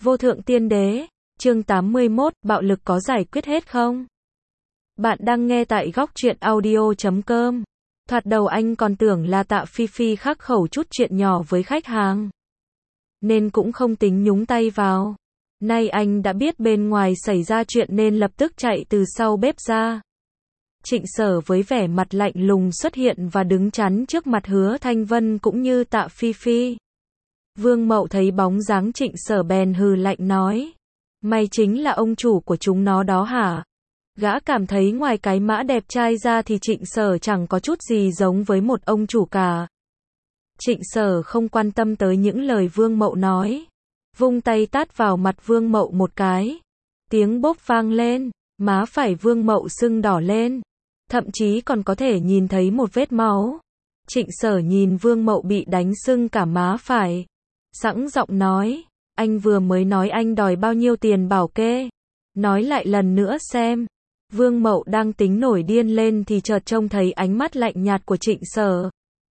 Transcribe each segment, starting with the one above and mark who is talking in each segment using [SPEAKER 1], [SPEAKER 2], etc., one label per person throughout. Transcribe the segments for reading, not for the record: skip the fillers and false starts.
[SPEAKER 1] Vô thượng tiên đế, chương 81, bạo lực có giải quyết hết không? Bạn đang nghe tại góc truyện audio.com. Thoạt đầu anh còn tưởng là Tạ Phi Phi khắc khẩu chút chuyện nhỏ với khách hàng, nên cũng không tính nhúng tay vào. Nay anh đã biết bên ngoài xảy ra chuyện nên lập tức chạy từ sau bếp ra. Trịnh Sở với vẻ mặt lạnh lùng xuất hiện và đứng chắn trước mặt Hứa Thanh Vân cũng như Tạ Phi Phi. Vương Mậu thấy bóng dáng Trịnh Sở bèn hừ lạnh nói: mày chính là ông chủ của chúng nó đó hả? Gã cảm thấy ngoài cái mã đẹp trai ra thì Trịnh Sở chẳng có chút gì giống với một ông chủ cả. Trịnh Sở không quan tâm tới những lời Vương Mậu nói, vung tay tát vào mặt Vương Mậu một cái. Tiếng bốp vang lên, má phải Vương Mậu sưng đỏ lên, thậm chí còn có thể nhìn thấy một vết máu. Trịnh Sở nhìn Vương Mậu bị đánh sưng cả má phải, sẵn giọng nói: anh vừa mới nói anh đòi bao nhiêu tiền bảo kê? Nói lại lần nữa xem. Vương Mậu đang tính nổi điên lên thì chợt trông thấy ánh mắt lạnh nhạt của Trịnh Sở.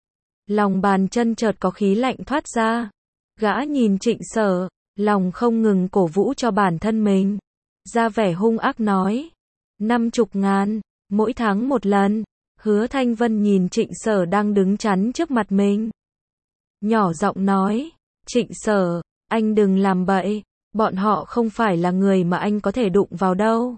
[SPEAKER 1] Lòng bàn chân chợt có khí lạnh thoát ra. Gã nhìn Trịnh Sở, lòng không ngừng cổ vũ cho bản thân mình. Ra vẻ hung ác nói: 50.000, mỗi tháng một lần. Hứa Thanh Vân nhìn Trịnh Sở đang đứng chắn trước mặt mình, nhỏ giọng nói: Trịnh Sở, anh đừng làm bậy, bọn họ không phải là người mà anh có thể đụng vào đâu.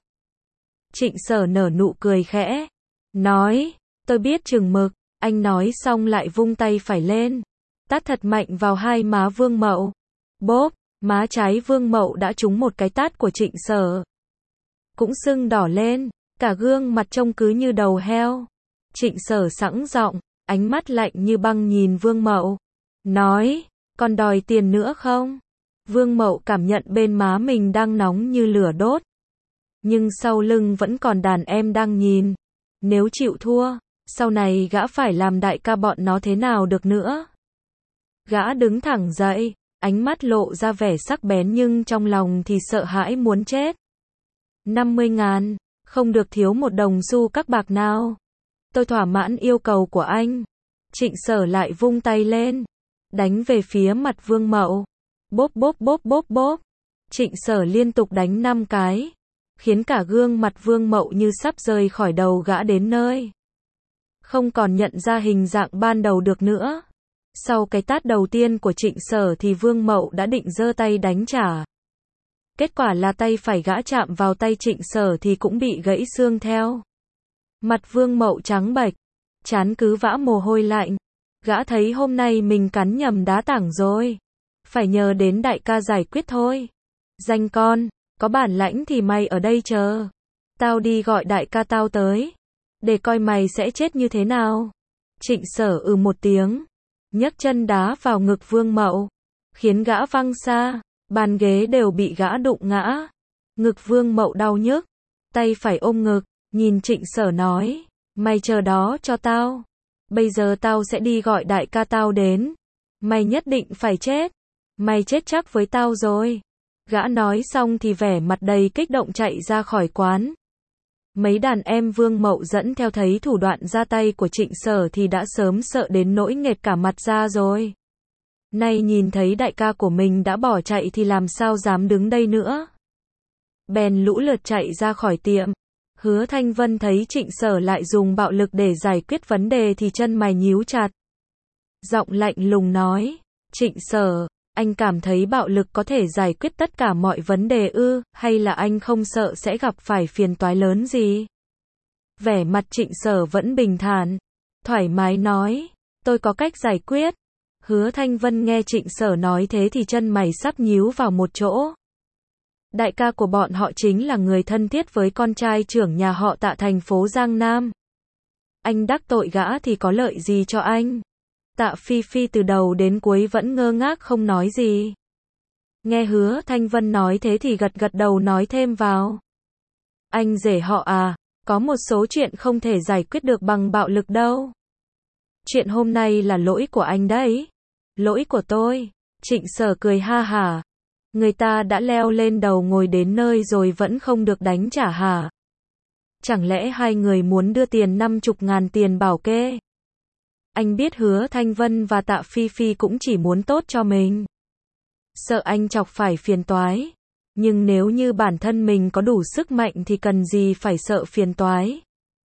[SPEAKER 1] Trịnh Sở nở nụ cười khẽ, nói: tôi biết chừng mực. Anh nói xong lại vung tay phải lên, tát thật mạnh vào hai má Vương Mậu. Bốp, má trái Vương Mậu đã trúng một cái tát của Trịnh Sở, cũng sưng đỏ lên, cả gương mặt trông cứ như đầu heo. Trịnh Sở sẵn giọng, ánh mắt lạnh như băng nhìn Vương Mậu, nói: còn đòi tiền nữa không? Vương Mậu cảm nhận bên má mình đang nóng như lửa đốt, nhưng sau lưng vẫn còn đàn em đang nhìn. Nếu chịu thua, sau này gã phải làm đại ca bọn nó thế nào được nữa? Gã đứng thẳng dậy, ánh mắt lộ ra vẻ sắc bén nhưng trong lòng thì sợ hãi muốn chết. 50.000, không được thiếu một đồng xu các bạc nào. Tôi thỏa mãn yêu cầu của anh. Trịnh Sở lại vung tay lên, đánh về phía mặt Vương Mậu. Bốp bốp bốp bốp bốp. Trịnh Sở liên tục đánh 5 cái, khiến cả gương mặt Vương Mậu như sắp rơi khỏi đầu gã đến nơi, không còn nhận ra hình dạng ban đầu được nữa. Sau cái tát đầu tiên của Trịnh Sở thì Vương Mậu đã định giơ tay đánh trả. Kết quả là tay phải gã chạm vào tay Trịnh Sở thì cũng bị gãy xương theo. Mặt Vương Mậu trắng bệch, trán cứ vã mồ hôi lạnh. Gã thấy hôm nay mình cắn nhầm đá tảng rồi, phải nhờ đến đại ca giải quyết thôi. Danh con, có bản lãnh thì mày ở đây chờ, tao đi gọi đại ca tao tới, để coi mày sẽ chết như thế nào. Trịnh Sở một tiếng, nhấc chân đá vào ngực Vương Mậu, khiến gã văng xa, bàn ghế đều bị gã đụng ngã. Ngực Vương Mậu đau nhức, tay phải ôm ngực, nhìn Trịnh Sở nói: mày chờ đó cho tao, bây giờ tao sẽ đi gọi đại ca tao đến, mày nhất định phải chết, mày chết chắc với tao rồi. Gã nói xong thì vẻ mặt đầy kích động chạy ra khỏi quán. Mấy đàn em Vương Mậu dẫn theo thấy thủ đoạn ra tay của Trịnh Sở thì đã sớm sợ đến nỗi nghệt cả mặt ra rồi. Nay nhìn thấy đại ca của mình đã bỏ chạy thì làm sao dám đứng đây nữa. Bèn lũ lượt chạy ra khỏi tiệm. Hứa Thanh Vân thấy Trịnh Sở lại dùng bạo lực để giải quyết vấn đề thì chân mày nhíu chặt. Giọng lạnh lùng nói: Trịnh Sở, anh cảm thấy bạo lực có thể giải quyết tất cả mọi vấn đề ư, hay là anh không sợ sẽ gặp phải phiền toái lớn gì? Vẻ mặt Trịnh Sở vẫn bình thản, thoải mái nói: tôi có cách giải quyết. Hứa Thanh Vân nghe Trịnh Sở nói thế thì chân mày sắp nhíu vào một chỗ. Đại ca của bọn họ chính là người thân thiết với con trai trưởng nhà họ Tạ thành phố Giang Nam. Anh đắc tội gã thì có lợi gì cho anh? Tạ Phi Phi từ đầu đến cuối vẫn ngơ ngác không nói gì. Nghe Hứa Thanh Vân nói thế thì gật gật đầu nói thêm vào: anh rể họ à, có một số chuyện không thể giải quyết được bằng bạo lực đâu. Chuyện hôm nay là lỗi của anh đấy. Lỗi của tôi. Trịnh Sở cười ha hả. Người ta đã leo lên đầu ngồi đến nơi rồi vẫn không được đánh trả hả? Chẳng lẽ hai người muốn đưa tiền 50.000 tiền bảo kê? Anh biết Hứa Thanh Vân và Tạ Phi Phi cũng chỉ muốn tốt cho mình. sợ anh chọc phải phiền toái. Nhưng nếu như bản thân mình có đủ sức mạnh thì cần gì phải sợ phiền toái.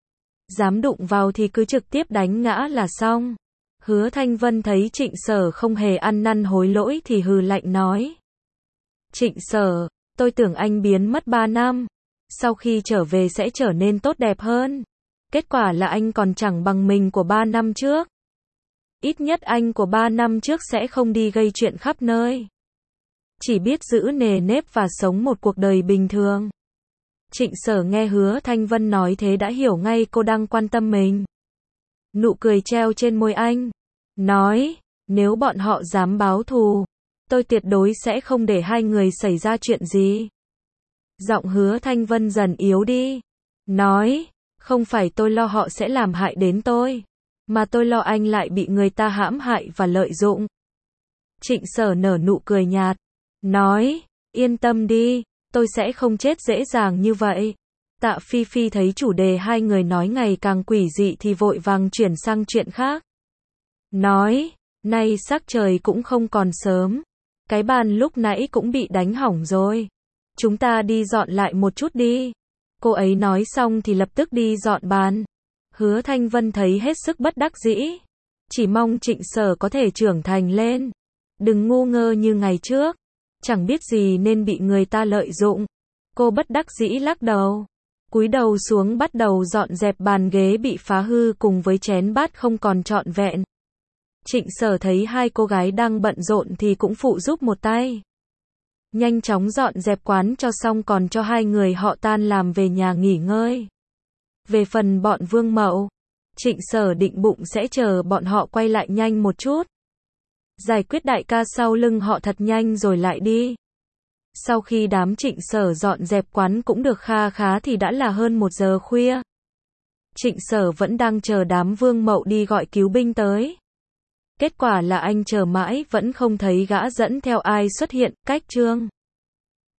[SPEAKER 1] Dám đụng vào thì cứ trực tiếp đánh ngã là xong. Hứa Thanh Vân thấy Trịnh Sở không hề ăn năn hối lỗi thì hừ lạnh nói. Trịnh Sở, tôi tưởng anh biến mất 3 năm. Sau khi trở về sẽ trở nên tốt đẹp hơn. Kết quả là anh còn chẳng bằng mình của 3 năm trước. Ít nhất anh của 3 năm trước sẽ không đi gây chuyện khắp nơi. Chỉ biết giữ nề nếp và sống một cuộc đời bình thường. Trịnh Sở nghe Hứa Thanh Vân nói thế đã hiểu ngay cô đang quan tâm mình. Nụ cười treo trên môi anh. Nói, nếu bọn họ dám báo thù, tôi tuyệt đối sẽ không để hai người xảy ra chuyện gì. Giọng Hứa Thanh Vân dần yếu đi. Nói, không phải tôi lo họ sẽ làm hại đến tôi, mà tôi lo anh lại bị người ta hãm hại và lợi dụng. Trịnh Sở nở nụ cười nhạt. Nói, yên tâm đi, tôi sẽ không chết dễ dàng như vậy. Tạ Phi Phi thấy chủ đề hai người nói ngày càng quỷ dị thì vội vàng chuyển sang chuyện khác. Nói, nay sắc trời cũng không còn sớm. Cái bàn lúc nãy cũng bị đánh hỏng rồi. Chúng ta đi dọn lại một chút đi. Cô ấy nói xong thì lập tức đi dọn bàn. Hứa Thanh Vân thấy hết sức bất đắc dĩ. Chỉ mong Trịnh Sở có thể trưởng thành lên. Đừng ngu ngơ như ngày trước. Chẳng biết gì nên bị người ta lợi dụng. Cô bất đắc dĩ lắc đầu. Cúi đầu xuống bắt đầu dọn dẹp bàn ghế bị phá hư cùng với chén bát không còn trọn vẹn. Trịnh Sở thấy hai cô gái đang bận rộn thì cũng phụ giúp một tay. Nhanh chóng dọn dẹp quán cho xong còn cho hai người họ tan làm về nhà nghỉ ngơi. Về phần bọn Vương Mậu, Trịnh Sở định bụng sẽ chờ bọn họ quay lại nhanh một chút. Giải quyết đại ca sau lưng họ thật nhanh rồi lại đi. Sau khi đám Trịnh Sở dọn dẹp quán cũng được kha khá thì đã là hơn 1 giờ khuya. Trịnh Sở vẫn đang chờ đám Vương Mậu đi gọi cứu binh tới. Kết quả là anh chờ mãi vẫn không thấy gã dẫn theo ai xuất hiện. Cách chương